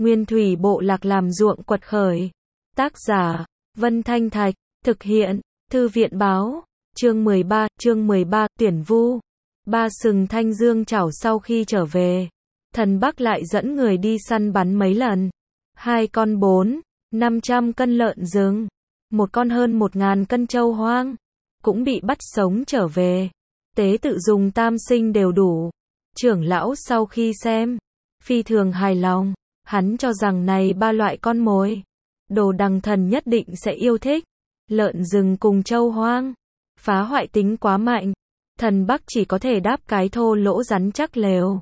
Nguyên thủy bộ lạc làm ruộng quật khởi. Tác giả, Vân Thanh Thạch, thực hiện, Thư viện báo, chương 13, tuyển vu. Ba sừng Thanh Dương chảo sau khi trở về. Thần Bắc lại dẫn người đi săn bắn mấy lần. 2 con 400-500 cân lợn rừng, một con hơn 1000 cân trâu hoang, cũng bị bắt sống trở về. Tế tự dùng tam sinh đều đủ. Trưởng lão sau khi xem, phi thường hài lòng. Hắn cho rằng này 3 loại con mồi, Đồ Đằng Thần nhất định sẽ yêu thích. Lợn rừng cùng trâu hoang, phá hoại tính quá mạnh. Thần Bắc chỉ có thể đáp cái thô lỗ rắn chắc lều,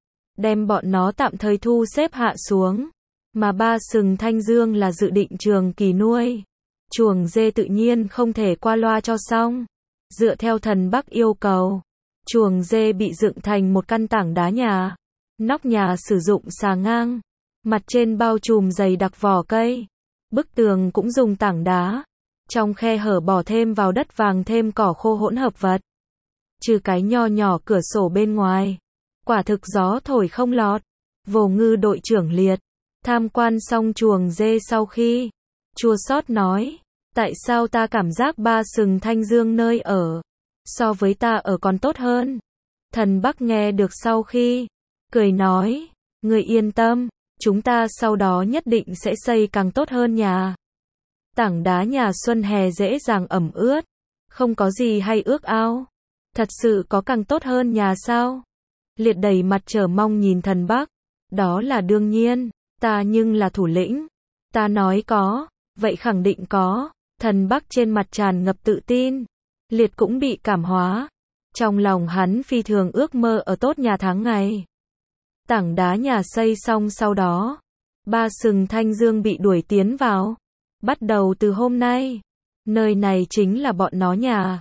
đem bọn nó tạm thời thu xếp hạ xuống. Mà ba sừng Thanh Dương là dự định trường kỳ nuôi. Chuồng dê tự nhiên không thể qua loa cho xong. Dựa theo Thần Bắc yêu cầu, chuồng dê bị dựng thành một căn tảng đá nhà. Nóc nhà sử dụng xà ngang, mặt trên bao trùm dày đặc vỏ cây. Bức tường cũng dùng tảng đá. Trong khe hở bỏ thêm vào đất vàng thêm cỏ khô hỗn hợp vật. Trừ cái nho nhỏ cửa sổ bên ngoài, quả thực gió thổi không lọt. Vô Ngư đội trưởng Liệt tham quan xong chuồng dê sau khi chua xót nói, tại sao ta cảm giác ba sừng Thanh Dương nơi ở so với ta ở còn tốt hơn. Thần Bắc nghe được sau khi cười nói, người yên tâm, chúng ta sau đó nhất định sẽ xây càng tốt hơn nhà. Tảng đá nhà xuân hè dễ dàng ẩm ướt, không có gì hay ước ao. Thật sự có càng tốt hơn nhà sao? Liệt đầy mặt chờ mong nhìn Thần Bắc. Đó là đương nhiên, ta nhưng là thủ lĩnh. Ta nói có, vậy khẳng định có. Thần Bắc trên mặt tràn ngập tự tin. Liệt cũng bị cảm hóa. Trong lòng hắn phi thường ước mơ ở tốt nhà tháng ngày. Tảng đá nhà xây xong sau đó, ba sừng Thanh Dương bị đuổi tiến vào. Bắt đầu từ hôm nay, nơi này chính là bọn nó nhà.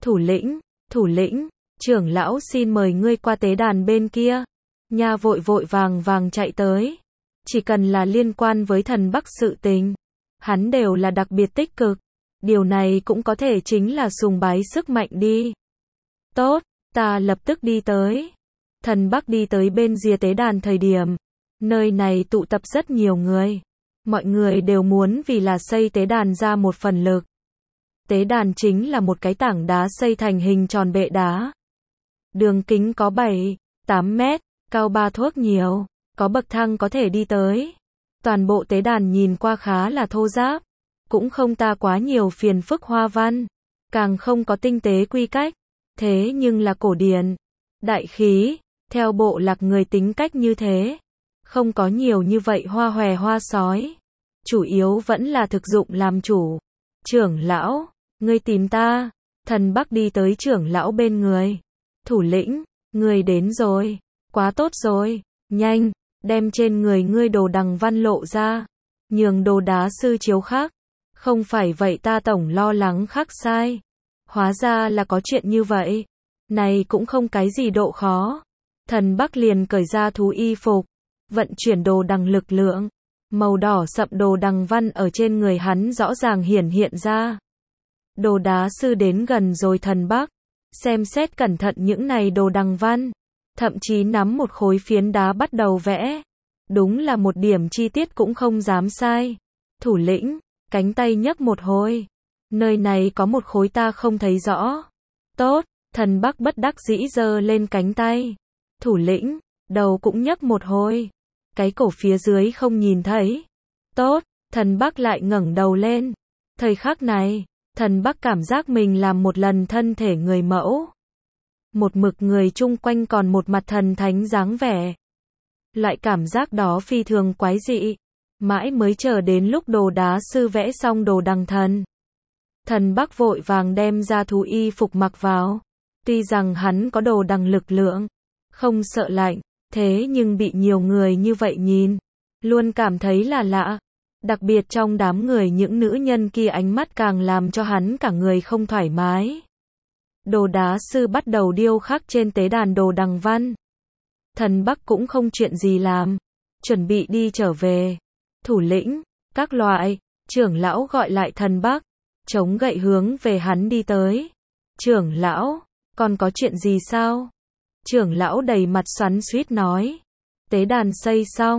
Thủ lĩnh, trưởng lão xin mời ngươi qua tế đàn bên kia. Nha vội vàng chạy tới. Chỉ cần là liên quan với Thần Bắc sự tình, hắn đều là đặc biệt tích cực. Điều này cũng có thể chính là sùng bái sức mạnh đi. Tốt, ta lập tức đi tới. Thần Bắc đi tới bên rìa tế đàn thời điểm, nơi này tụ tập rất nhiều người. Mọi người đều muốn vì là xây tế đàn ra một phần lực. Tế đàn chính là một cái tảng đá xây thành hình tròn bệ đá. Đường kính có 7-8 mét, cao 3 thước nhiều, có bậc thang có thể đi tới. Toàn bộ tế đàn nhìn qua khá là thô ráp, cũng không ta quá nhiều phiền phức hoa văn, càng không có tinh tế quy cách, thế nhưng là cổ điển, đại khí, theo bộ lạc người tính cách như thế. Không có nhiều như vậy hoa hòe hoa sói, chủ yếu vẫn là thực dụng làm chủ. Trưởng lão, ngươi tìm ta. Thần Bắc đi tới trưởng lão bên người. Thủ lĩnh, ngươi đến rồi, quá tốt rồi, nhanh, đem trên người ngươi đồ đằng văn lộ ra, nhường đồ đá sư chiếu khắc. Không phải vậy ta tổng lo lắng khắc sai. Hóa ra là có chuyện như vậy. Này cũng không cái gì độ khó. Thần Bắc liền cởi ra thú y phục, vận chuyển đồ đằng lực lượng. Màu đỏ sậm đồ đằng văn ở trên người hắn rõ ràng hiển hiện ra. Đồ đá sư đến gần rồi Thần Bắc, xem xét cẩn thận những này đồ đằng văn, thậm chí nắm một khối phiến đá bắt đầu vẽ. Đúng là một điểm chi tiết cũng không dám sai. Thủ lĩnh, cánh tay nhấc một hồi. Nơi này có một khối ta không thấy rõ. Tốt, Thần Bắc bất đắc dĩ giơ lên cánh tay. Thủ lĩnh, đầu cũng nhấc một hồi. Cái cổ phía dưới không nhìn thấy. Tốt, Thần Bắc lại ngẩng đầu lên. Thời khắc này, Thần Bắc cảm giác mình làm một lần thân thể người mẫu. Một mực người chung quanh còn một mặt thần thánh dáng vẻ. Loại cảm giác đó phi thường quái dị. Mãi mới chờ đến lúc đồ đá sư vẽ xong đồ đằng thần. Thần Bắc vội vàng đem ra thú y phục mặc vào. Tuy rằng hắn có đồ đằng lực lượng, không sợ lạnh, thế nhưng bị nhiều người như vậy nhìn, luôn cảm thấy là lạ. Đặc biệt trong đám người những nữ nhân kia ánh mắt càng làm cho hắn cả người không thoải mái. Đồ đá sư bắt đầu điêu khắc trên tế đàn đồ đằng văn. Thần Bắc cũng không chuyện gì làm, chuẩn bị đi trở về. Thủ lĩnh, các loại, trưởng lão gọi lại Thần Bắc, chống gậy hướng về hắn đi tới. Trưởng lão, còn có chuyện gì sao? Trưởng lão đầy mặt xoắn xuýt nói. Tế đàn xây xong,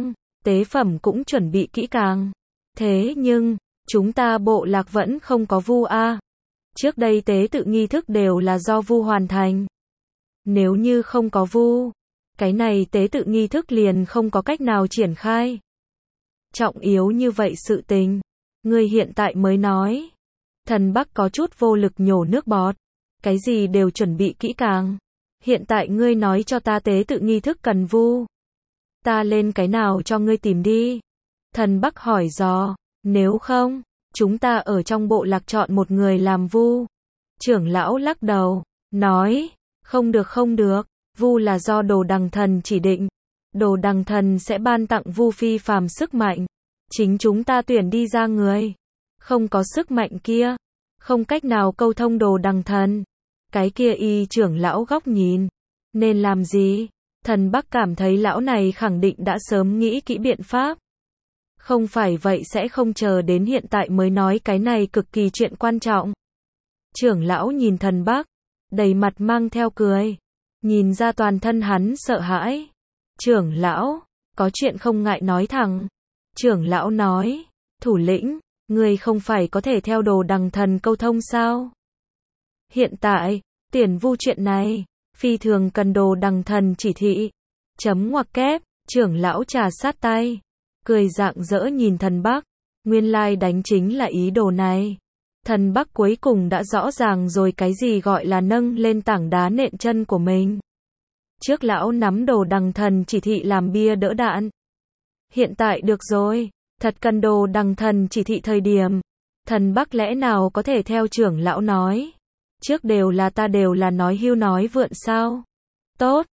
tế phẩm cũng chuẩn bị kỹ càng. Thế nhưng, chúng ta bộ lạc vẫn không có vu a. Trước đây tế tự nghi thức đều là do vu hoàn thành. Nếu như không có vu, cái này tế tự nghi thức liền không có cách nào triển khai. Trọng yếu như vậy sự tình, ngươi hiện tại mới nói. Thần Bắc có chút vô lực nhổ nước bọt. Cái gì đều chuẩn bị kỹ càng. Hiện tại ngươi nói cho ta tế tự nghi thức cần vu. Ta lên cái nào cho ngươi tìm đi. Thần Bắc hỏi dò, nếu không, chúng ta ở trong bộ lạc chọn một người làm vu. Trưởng lão lắc đầu, nói, không được, vu là do Đồ Đằng Thần chỉ định. Đồ Đằng Thần sẽ ban tặng vu phi phàm sức mạnh. Chính chúng ta tuyển đi ra người. Không có sức mạnh kia. Không cách nào câu thông Đồ Đằng Thần. Cái kia y trưởng lão góc nhìn. Nên làm gì? Thần Bắc cảm thấy lão này khẳng định đã sớm nghĩ kỹ biện pháp. Không phải vậy sẽ không chờ đến hiện tại mới nói cái này cực kỳ chuyện quan trọng. Trưởng lão nhìn thần Bắc, đầy mặt mang theo cười. Nhìn ra toàn thân hắn sợ hãi. Trưởng lão, có chuyện không ngại nói thẳng. Trưởng lão nói, thủ lĩnh, người không phải có thể theo Đồ Đằng Thần câu thông sao? Hiện tại, tiền vu chuyện này, phi thường cần Đồ Đằng Thần chỉ thị. Chấm ngoặc kép, trưởng lão trà sát tay. Cười rạng rỡ nhìn thần Bắc. Nguyên lai đánh chính là ý đồ này. Thần Bắc cuối cùng đã rõ ràng rồi cái gì gọi là nâng lên tảng đá nện chân của mình. Trước lão nắm Đồ Đằng Thần chỉ thị làm bia đỡ đạn. Hiện tại được rồi, thật cần Đồ Đằng Thần chỉ thị thời điểm. Thần Bắc lẽ nào có thể theo trưởng lão nói. Trước đều là nói hưu nói vượn sao. Tốt,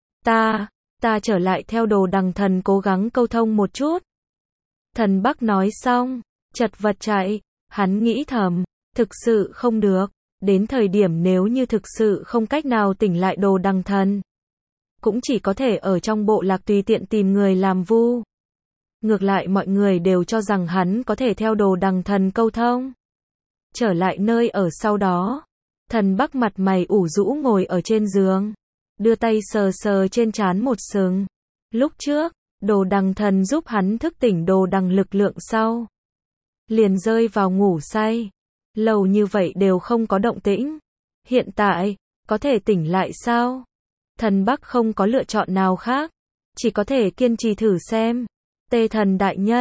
ta trở lại theo Đồ Đằng Thần cố gắng câu thông một chút. Thần Bắc nói xong, chật vật chạy, hắn nghĩ thầm, thực sự không được, đến thời điểm nếu như thực sự không cách nào tỉnh lại Đồ Đằng Thần, cũng chỉ có thể ở trong bộ lạc tùy tiện tìm người làm vu. Ngược lại mọi người đều cho rằng hắn có thể theo Đồ Đằng Thần câu thông. Trở lại nơi ở sau đó, thần Bắc mặt mày ủ rũ ngồi ở trên giường, đưa tay sờ sờ trên trán một sừng. Lúc trước, Đồ Đằng Thần giúp hắn thức tỉnh Đồ Đằng lực lượng sau, liền rơi vào ngủ say. Lâu như vậy đều không có động tĩnh. Hiện tại, có thể tỉnh lại sao? Thần Bắc không có lựa chọn nào khác, chỉ có thể kiên trì thử xem. Tê Thần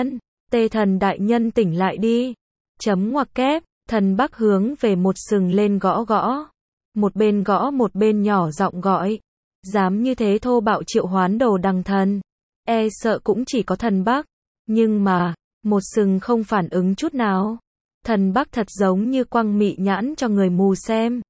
đại nhân tỉnh lại đi. Chấm ngoặc kép, thần Bắc hướng về một sừng lên gõ gõ. Một bên nhỏ giọng gọi. Dám như thế thô bạo triệu hoán Đồ Đằng Thần. E sợ cũng chỉ có thần Bắc. Nhưng mà, một sừng không phản ứng chút nào. Thần Bắc thật giống như quăng mị nhãn cho người mù xem.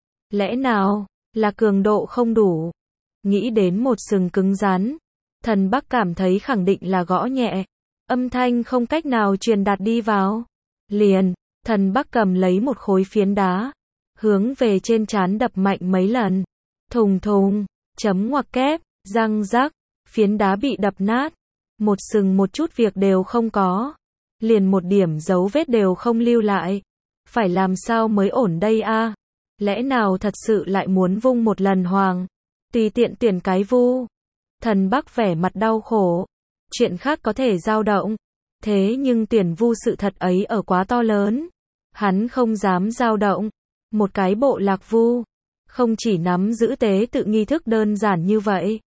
Lẽ nào, là cường độ không đủ? Nghĩ đến một sừng cứng rắn. Thần Bắc cảm thấy khẳng định là gõ nhẹ. Âm thanh không cách nào truyền đạt đi vào. Liền, thần Bắc cầm lấy một khối phiến đá. Hướng về trên trán đập mạnh mấy lần. Thùng thùng, chấm ngoặc kép, răng rắc. Phiến đá bị đập nát. Một sừng một chút việc đều không có. Liền một điểm dấu vết đều không lưu lại. Phải làm sao mới ổn đây a? Lẽ nào thật sự lại muốn vung một lần hoàng? Tùy tiện tuyển cái vu. Thần Bắc vẻ mặt đau khổ. Chuyện khác có thể dao động. Thế nhưng tuyển vu sự thật ấy ở quá to lớn. Hắn không dám dao động. Một cái bộ lạc vu. Không chỉ nắm giữ tế tự nghi thức đơn giản như vậy.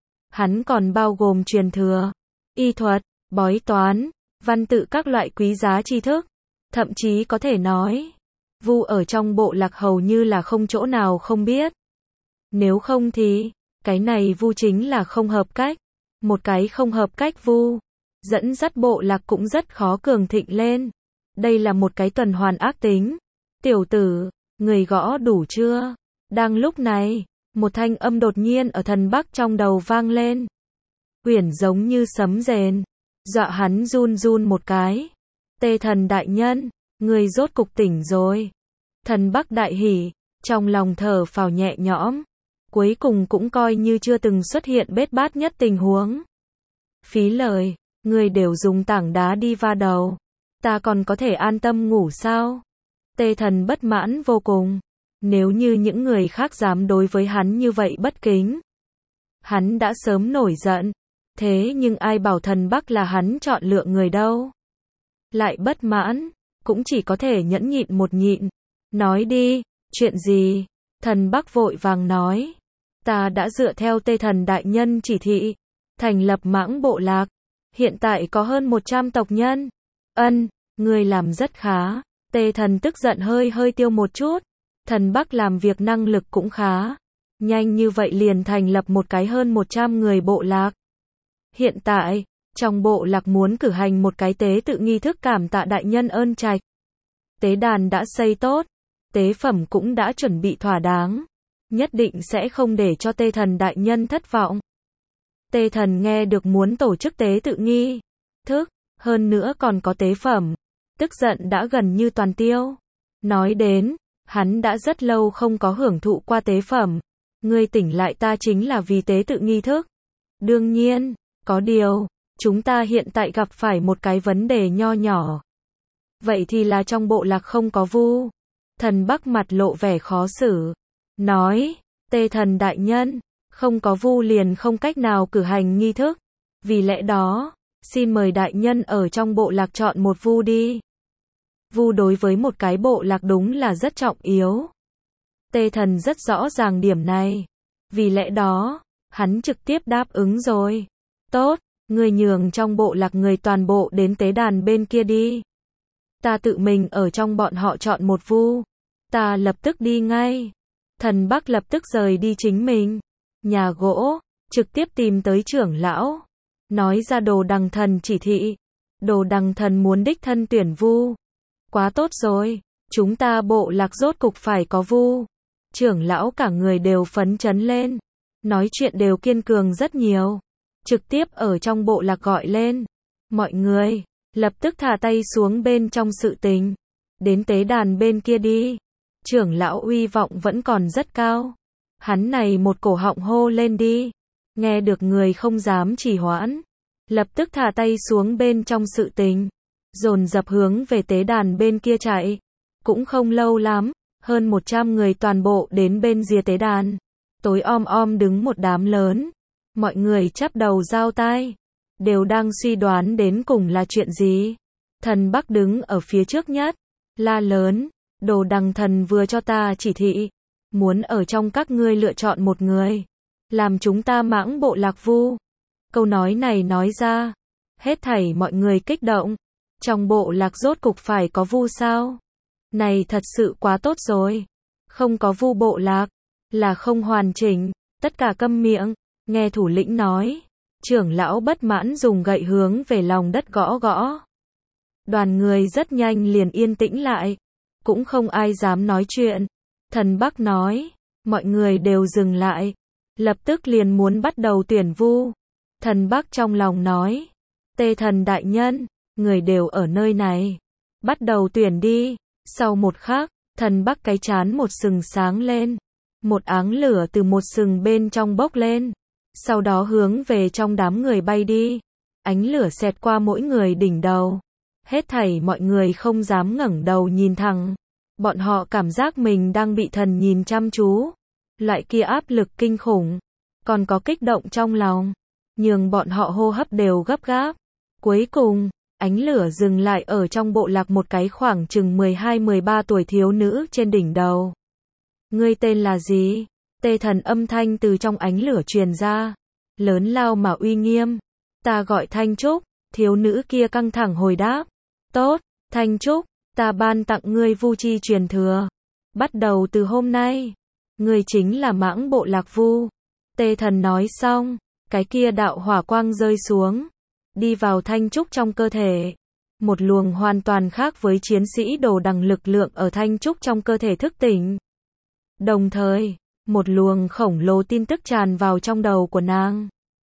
Hắn còn bao gồm truyền thừa, y thuật, bói toán, văn tự các loại quý giá tri thức. Thậm chí có thể nói, vu ở trong bộ lạc hầu như là không chỗ nào không biết. Nếu không thì, cái này vu chính là không hợp cách. Một cái không hợp cách vu, dẫn dắt bộ lạc cũng rất khó cường thịnh lên. Đây là một cái tuần hoàn ác tính. Tiểu tử, người gõ đủ chưa? Đang lúc này, một thanh âm đột nhiên ở thần Bắc trong đầu vang lên. Uyển giống như sấm rền, dọa hắn run run một cái. Tê Thần đại nhân, người rốt cục tỉnh rồi. Thần Bắc đại hỉ, trong lòng thở phào nhẹ nhõm. Cuối cùng cũng coi như chưa từng xuất hiện bết bát nhất tình huống. Phí lời, người đều dùng tảng đá đi va đầu. Ta còn có thể an tâm ngủ sao? Tê Thần bất mãn vô cùng. Nếu như những người khác dám đối với hắn như vậy bất kính, hắn đã sớm nổi giận. Thế nhưng ai bảo thần Bắc là hắn chọn lựa người đâu. Lại bất mãn, cũng chỉ có thể nhẫn nhịn một nhịn. Nói đi, chuyện gì? Thần Bắc vội vàng nói. Ta đã dựa theo Tê Thần đại nhân chỉ thị, thành lập Mãng bộ lạc. Hiện tại có hơn 100 tộc nhân. Ân, ngươi làm rất khá. Tê Thần tức giận hơi tiêu một chút. Thần Bắc làm việc năng lực cũng khá. Nhanh như vậy liền thành lập một cái hơn 100 người bộ lạc. Hiện tại, trong bộ lạc muốn cử hành một cái tế tự nghi thức cảm tạ đại nhân ơn trạch. Tế đàn đã xây tốt, tế phẩm cũng đã chuẩn bị thỏa đáng. Nhất định sẽ không để cho Tê Thần đại nhân thất vọng. Tê Thần nghe được muốn tổ chức tế tự nghi thức, hơn nữa còn có tế phẩm. Tức giận đã gần như toàn tiêu. Nói đến, hắn đã rất lâu không có hưởng thụ qua tế phẩm. Ngươi tỉnh lại ta chính là vì tế tự nghi thức. Đương nhiên, có điều, chúng ta hiện tại gặp phải một cái vấn đề nho nhỏ. Vậy thì là trong bộ lạc không có vu. Thần Bắc mặt lộ vẻ khó xử. Nói, Tê Thần đại nhân, không có vu liền không cách nào cử hành nghi thức. Vì lẽ đó, xin mời đại nhân ở trong bộ lạc chọn một vu đi. Vu đối với một cái bộ lạc đúng là rất trọng yếu. Tê Thần rất rõ ràng điểm này. Vì lẽ đó, hắn trực tiếp đáp ứng rồi. Tốt, ngươi nhường trong bộ lạc người toàn bộ đến tế đàn bên kia đi. Ta tự mình ở trong bọn họ chọn một vu. Ta lập tức đi ngay. Thần Bắc lập tức rời đi chính mình. Nhà gỗ, trực tiếp tìm tới trưởng lão. Nói ra Đồ Đằng Thần chỉ thị. Đồ Đằng Thần muốn đích thân tuyển vu. Quá tốt rồi, chúng ta bộ lạc rốt cục phải có vu. Trưởng lão cả người đều phấn chấn lên. Nói chuyện đều kiên cường rất nhiều. Trực tiếp ở trong bộ lạc gọi lên. Mọi người, lập tức thả tay xuống bên trong sự tình. Đến tế đàn bên kia đi. Trưởng lão uy vọng vẫn còn rất cao. Hắn này một cổ họng hô lên đi. Nghe được người không dám trì hoãn. Lập tức thả tay xuống bên trong sự tình. Dồn dập hướng về tế đàn bên kia chạy. Cũng không lâu lắm, hơn 100 người toàn bộ đến bên rìa tế đàn. Tối om đứng một đám lớn. Mọi người chắp đầu giao tai. Đều đang suy đoán đến cùng là chuyện gì. Thần Bắc đứng ở phía trước nhất. La lớn, Đồ Đằng Thần vừa cho ta chỉ thị. Muốn ở trong các ngươi lựa chọn một người. Làm chúng ta Mãng bộ lạc vu. Câu nói này nói ra. Hết thảy mọi người kích động. Trong bộ lạc rốt cục phải có vu sao? Này thật sự quá tốt rồi. Không có vu bộ lạc. Là không hoàn chỉnh. Tất cả câm miệng. Nghe thủ lĩnh nói. Trưởng lão bất mãn dùng gậy hướng về lòng đất gõ gõ. Đoàn người rất nhanh liền yên tĩnh lại. Cũng không ai dám nói chuyện. Thần Bắc nói. Mọi người đều dừng lại. Lập tức liền muốn bắt đầu tuyển vu. Thần Bắc trong lòng nói. Tê Thần đại nhân, người đều ở nơi này. Bắt đầu tuyển đi. Sau một khắc, Thần Bắc cái chán một sừng sáng lên. Một áng lửa từ một sừng bên trong bốc lên. Sau đó hướng về trong đám người bay đi. Ánh lửa xẹt qua mỗi người đỉnh đầu. Hết thảy mọi người không dám ngẩng đầu nhìn thẳng. Bọn họ cảm giác mình đang bị thần nhìn chăm chú. Loại kia áp lực kinh khủng. Còn có kích động trong lòng. Nhưng bọn họ hô hấp đều gấp gáp. Cuối cùng, ánh lửa dừng lại ở trong bộ lạc một cái khoảng chừng 12-13 tuổi thiếu nữ trên đỉnh đầu. Ngươi tên là gì? Tê Thần âm thanh từ trong ánh lửa truyền ra. Lớn lao mà uy nghiêm. Ta gọi Thanh Trúc. Thiếu nữ kia căng thẳng hồi đáp. Tốt, Thanh Trúc, ta ban tặng ngươi vu chi truyền thừa. Bắt đầu từ hôm nay, ngươi chính là Mãng bộ lạc vu. Tê Thần nói xong, cái kia đạo hỏa quang rơi xuống. Đi vào Thanh Trúc trong cơ thể. Một luồng hoàn toàn khác với chiến sĩ Đồ Đằng lực lượng ở Thanh Trúc trong cơ thể thức tỉnh. Đồng thời, một luồng khổng lồ tin tức tràn vào trong đầu của nàng.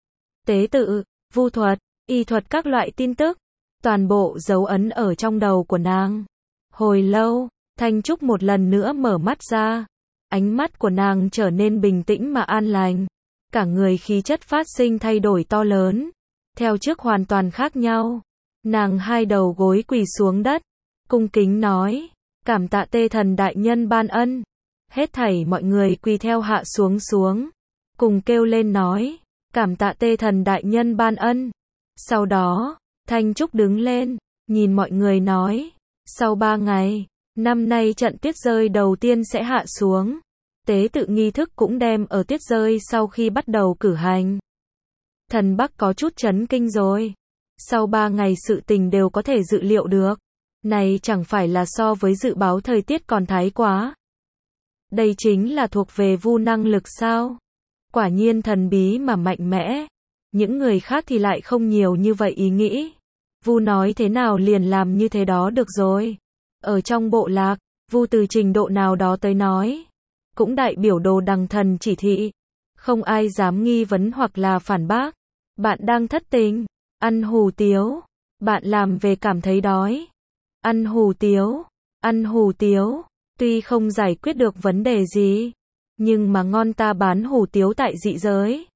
Tế tự, vu thuật, y thuật các loại tin tức. Toàn bộ dấu ấn ở trong đầu của nàng. Hồi lâu, Thanh Trúc một lần nữa mở mắt ra. Ánh mắt của nàng trở nên bình tĩnh mà an lành. Cả người khí chất phát sinh thay đổi to lớn. Theo trước hoàn toàn khác nhau. Nàng hai đầu gối quỳ xuống đất. Cung kính nói. Cảm tạ Tê Thần đại nhân ban ân. Hết thảy mọi người quỳ theo hạ xuống. Cùng kêu lên nói. Cảm tạ Tê Thần đại nhân ban ân. Sau đó, Thanh Trúc đứng lên, nhìn mọi người nói, sau 3 ngày, năm nay trận tuyết rơi đầu tiên sẽ hạ xuống. Tế tự nghi thức cũng đem ở tuyết rơi sau khi bắt đầu cử hành. Thần Bắc có chút chấn kinh rồi. Sau 3 ngày sự tình đều có thể dự liệu được. Này chẳng phải là so với dự báo thời tiết còn thái quá. Đây chính là thuộc về Vu năng lực sao? Quả nhiên thần bí mà mạnh mẽ. Những người khác thì lại không nhiều như vậy ý nghĩ. Vu nói thế nào liền làm như thế đó được rồi. Ở trong bộ lạc, Vu từ trình độ nào đó tới nói, cũng đại biểu đồ đằng thần chỉ thị. Không ai dám nghi vấn hoặc là phản bác. Bạn đang thất tình, ăn hủ tiếu. Bạn làm về cảm thấy đói. Ăn hủ tiếu, ăn hủ tiếu. Tuy không giải quyết được vấn đề gì, nhưng mà ngon ta bán hủ tiếu tại dị giới.